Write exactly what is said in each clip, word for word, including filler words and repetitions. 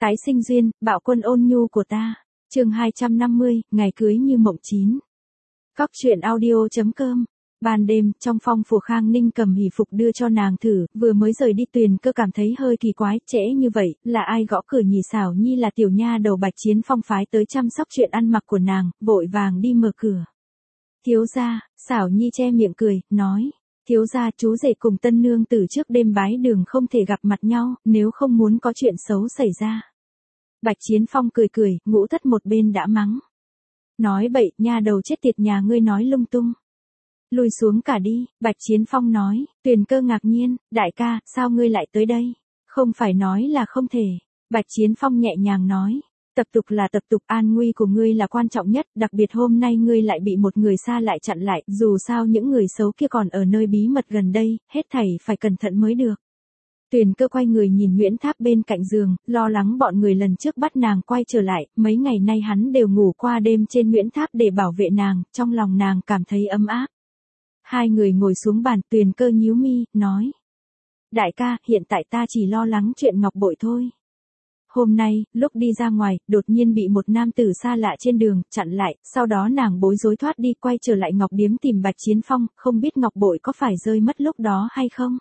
Tái sinh duyên, bạo quân ôn nhu của ta. Chương hai trăm năm mươi, ngày cưới như mộng chín. Cóc truyện audio chấm com. Ban đêm, trong phòng phủ Khang Ninh cầm hỷ phục đưa cho nàng thử, vừa mới rời đi Tuyền Cơ cảm thấy hơi kỳ quái, trễ như vậy, là ai gõ cửa nhỉ? Xảo Nhi là tiểu nha đầu Bạch Chiến Phong phái tới chăm sóc chuyện ăn mặc của nàng, vội vàng đi mở cửa. Thiếu gia, Xảo Nhi che miệng cười, nói, thiếu gia chú rể cùng tân nương từ trước đêm bái đường không thể gặp mặt nhau, nếu không muốn có chuyện xấu xảy ra. Bạch Chiến Phong cười cười, ngũ thất một bên đã mắng. Nói bậy, nha đầu chết tiệt nhà ngươi nói lung tung. Lùi xuống cả đi, Bạch Chiến Phong nói. Tuyền Cơ ngạc nhiên, đại ca, sao ngươi lại tới đây? Không phải nói là không thể. Bạch Chiến Phong nhẹ nhàng nói. Tập tục là tập tục, an nguy của ngươi là quan trọng nhất, đặc biệt hôm nay ngươi lại bị một người xa lại chặn lại, dù sao những người xấu kia còn ở nơi bí mật gần đây, hết thảy phải cẩn thận mới được. Tuyền Cơ quay người nhìn Nguyễn Tháp bên cạnh giường, lo lắng bọn người lần trước bắt nàng quay trở lại, mấy ngày nay hắn đều ngủ qua đêm trên Nguyễn Tháp để bảo vệ nàng, trong lòng nàng cảm thấy ấm áp. Hai người ngồi xuống bàn, Tuyền Cơ nhíu mi, nói. Đại ca, hiện tại ta chỉ lo lắng chuyện ngọc bội thôi. Hôm nay, lúc đi ra ngoài, đột nhiên bị một nam tử xa lạ trên đường, chặn lại, sau đó nàng bối rối thoát đi, quay trở lại Ngọc Điếm tìm Bạch Chiến Phong, không biết ngọc bội có phải rơi mất lúc đó hay không?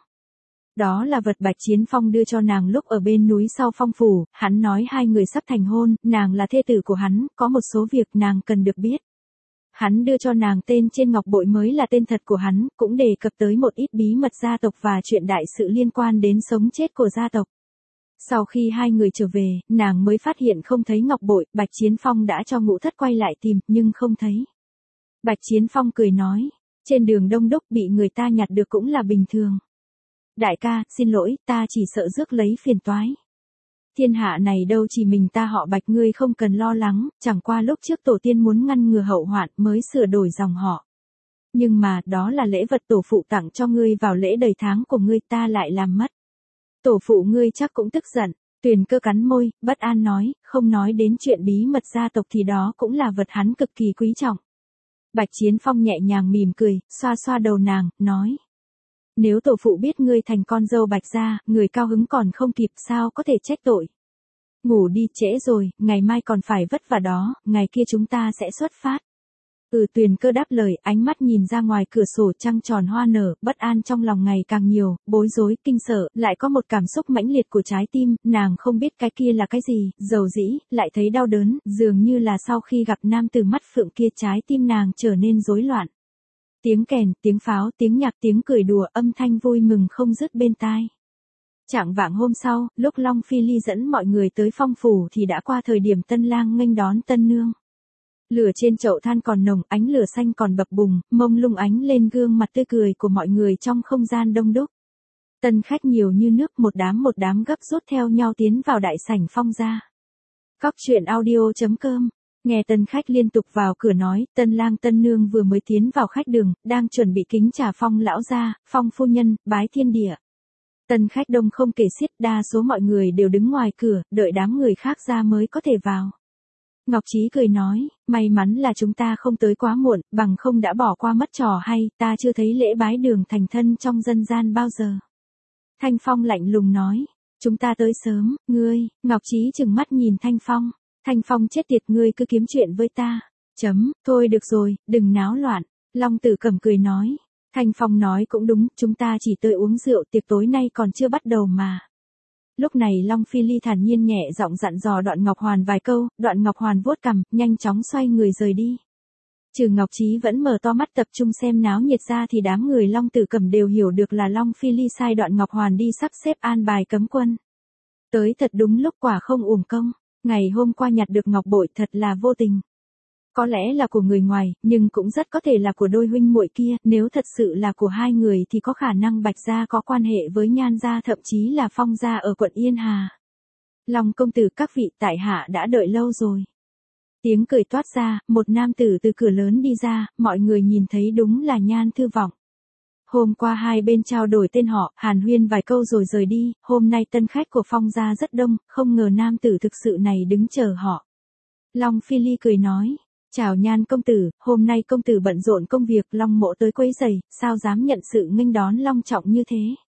Đó là vật Bạch Chiến Phong đưa cho nàng lúc ở bên núi sau phong phủ, hắn nói hai người sắp thành hôn, nàng là thê tử của hắn, có một số việc nàng cần được biết. Hắn đưa cho nàng tên trên ngọc bội mới là tên thật của hắn, cũng đề cập tới một ít bí mật gia tộc và chuyện đại sự liên quan đến sống chết của gia tộc. Sau khi hai người trở về, nàng mới phát hiện không thấy ngọc bội, Bạch Chiến Phong đã cho ngũ thất quay lại tìm, nhưng không thấy. Bạch Chiến Phong cười nói, trên đường đông đúc bị người ta nhặt được cũng là bình thường. Đại ca, xin lỗi, ta chỉ sợ rước lấy phiền toái. Thiên hạ này đâu chỉ mình ta họ Bạch, ngươi không cần lo lắng, chẳng qua lúc trước tổ tiên muốn ngăn ngừa hậu hoạn mới sửa đổi dòng họ. Nhưng mà, đó là lễ vật tổ phụ tặng cho ngươi vào lễ đầy tháng của ngươi, ta lại làm mất. Tổ phụ ngươi chắc cũng tức giận. Tuyền Cơ cắn môi, bất an nói, không nói đến chuyện bí mật gia tộc thì đó cũng là vật hắn cực kỳ quý trọng. Bạch Chiến Phong nhẹ nhàng mỉm cười, xoa xoa đầu nàng, nói. Nếu tổ phụ biết ngươi thành con dâu Bạch gia, người cao hứng còn không kịp, sao có thể trách tội. Ngủ đi, trễ rồi, ngày mai còn phải vất vả đó, ngày kia chúng ta sẽ xuất phát. Ừ, Tuyền Cơ đáp lời, ánh mắt nhìn ra ngoài cửa sổ, trăng tròn hoa nở, bất an trong lòng ngày càng nhiều, bối rối, kinh sợ, lại có một cảm xúc mãnh liệt của trái tim, nàng không biết cái kia là cái gì, dầu dĩ, lại thấy đau đớn, dường như là sau khi gặp nam tử mắt phượng kia trái tim nàng trở nên rối loạn. Tiếng kèn, tiếng pháo, tiếng nhạc, tiếng cười đùa, âm thanh vui mừng không dứt bên tai. Chạng vạng hôm sau, lúc Long Phi Ly dẫn mọi người tới phong phủ thì đã qua thời điểm tân lang nghênh đón tân nương. Lửa trên chậu than còn nồng, ánh lửa xanh còn bập bùng, mông lung ánh lên gương mặt tươi cười của mọi người trong không gian đông đúc. Tân khách nhiều như nước, một đám một đám gấp rút theo nhau tiến vào đại sảnh phong gia. Cóc truyện audio chấm com. Nghe tân khách liên tục vào cửa nói, tân lang tân nương vừa mới tiến vào khách đường, đang chuẩn bị kính trà Phong lão gia, Phong phu nhân, bái thiên địa. Tân khách đông không kể xiết, đa số mọi người đều đứng ngoài cửa, đợi đám người khác ra mới có thể vào. Ngọc Trí cười nói, may mắn là chúng ta không tới quá muộn, bằng không đã bỏ qua mất trò hay, ta chưa thấy lễ bái đường thành thân trong dân gian bao giờ. Thanh Phong lạnh lùng nói, chúng ta tới sớm, ngươi. Ngọc Trí trừng mắt nhìn Thanh Phong. Thanh Phong chết tiệt, ngươi cứ kiếm chuyện với ta. Chấm, thôi được rồi, đừng náo loạn. Long Tử Cẩm cười nói. Thanh Phong nói cũng đúng, chúng ta chỉ tới uống rượu, tiệc tối nay còn chưa bắt đầu mà. Lúc này Long Phi Ly thản nhiên nhẹ giọng dặn dò Đoạn Ngọc Hoàn vài câu, Đoạn Ngọc Hoàn vuốt cằm, nhanh chóng xoay người rời đi. Trừ Ngọc Trí vẫn mở to mắt tập trung xem náo nhiệt ra thì đám người Long Tử Cẩm đều hiểu được là Long Phi Ly sai Đoạn Ngọc Hoàn đi sắp xếp an bài cấm quân. Tới thật đúng lúc, quả không uổng công. Ngày hôm qua nhặt được ngọc bội thật là vô tình. Có lẽ là của người ngoài, nhưng cũng rất có thể là của đôi huynh muội kia, nếu thật sự là của hai người thì có khả năng Bạch gia có quan hệ với Nhan gia, thậm chí là Phong gia ở quận Yên Hà. Long công tử, các vị, tại hạ đã đợi lâu rồi. Tiếng cười toát ra, một nam tử từ cửa lớn đi ra, mọi người nhìn thấy đúng là Nhan Thư Vọng. Hôm qua hai bên trao đổi tên họ, hàn huyên vài câu rồi rời đi, hôm nay tân khách của Phong gia rất đông, không ngờ nam tử thực sự này đứng chờ họ. Long Phi Ly cười nói, chào Nhan công tử, hôm nay công tử bận rộn công việc, Long mộ tới quấy rầy, sao dám nhận sự nghênh đón long trọng như thế.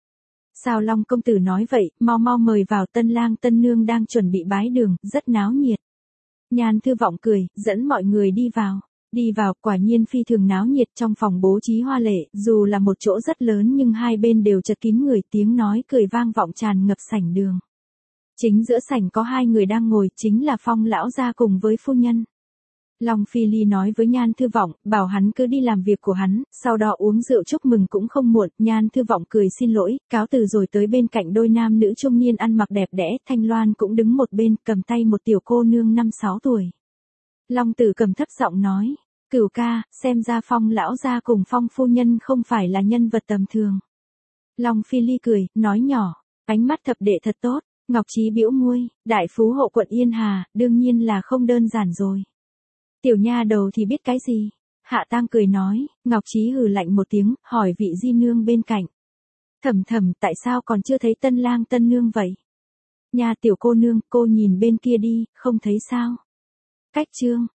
Sao Long công tử nói vậy, mau mau mời vào, tân lang tân nương đang chuẩn bị bái đường, rất náo nhiệt. Nhan Thư Vọng cười, dẫn mọi người đi vào. Đi vào, quả nhiên phi thường náo nhiệt, trong phòng bố trí hoa lệ, dù là một chỗ rất lớn nhưng hai bên đều chật kín người, tiếng nói cười vang vọng tràn ngập sảnh đường. Chính giữa sảnh có hai người đang ngồi, chính là Phong lão gia cùng với phu nhân. Long Phi Ly nói với Nhan Thư Vọng, bảo hắn cứ đi làm việc của hắn, sau đó uống rượu chúc mừng cũng không muộn. Nhan Thư Vọng cười xin lỗi, cáo từ rồi tới bên cạnh đôi nam nữ trung niên ăn mặc đẹp đẽ, Thanh Loan cũng đứng một bên, cầm tay một tiểu cô nương năm sáu tuổi. Long Tử Cầm thấp giọng nói, Cửu ca, xem ra Phong lão gia cùng Phong phu nhân không phải là nhân vật tầm thường. Long Phi Ly cười, nói nhỏ, ánh mắt thập đệ thật tốt. Ngọc Trí bĩu môi, đại phú hộ quận Yên Hà, đương nhiên là không đơn giản rồi. Tiểu nha đầu thì biết cái gì? Hạ Tang cười nói, Ngọc Trí hừ lạnh một tiếng, hỏi vị di nương bên cạnh. Thầm thầm, tại sao còn chưa thấy tân lang tân nương vậy? Nha tiểu cô nương, cô nhìn bên kia đi, không thấy sao? Cách chương.